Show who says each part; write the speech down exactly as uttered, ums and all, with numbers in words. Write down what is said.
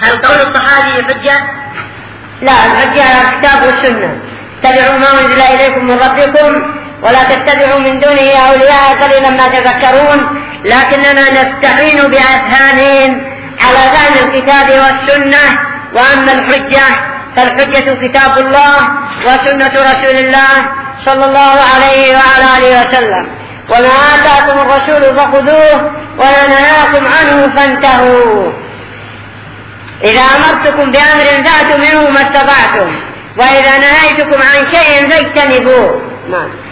Speaker 1: هل قول الصحابي حجة؟
Speaker 2: لا، الحجة على الكتاب والسنة. اتبعوا ما أنزل إليكم من ربكم ولا تتبعوا من دونه أولياء قليلا ما تذكرون. لكننا نستعين بأذهانهم على فهم الكتاب والسنة. وأما الحجة فالحجة كتاب الله وسنة رسول الله صلى الله عليه وعلى آله وسلم. وما آتاكم الرسول فخذوه وما نهاكم عنه فانتهوا. إذا أمرتكم بأمر فأتوا منه ما استطعتم وإذا نهيتكم عن شيء فاجتنبوه. نعم.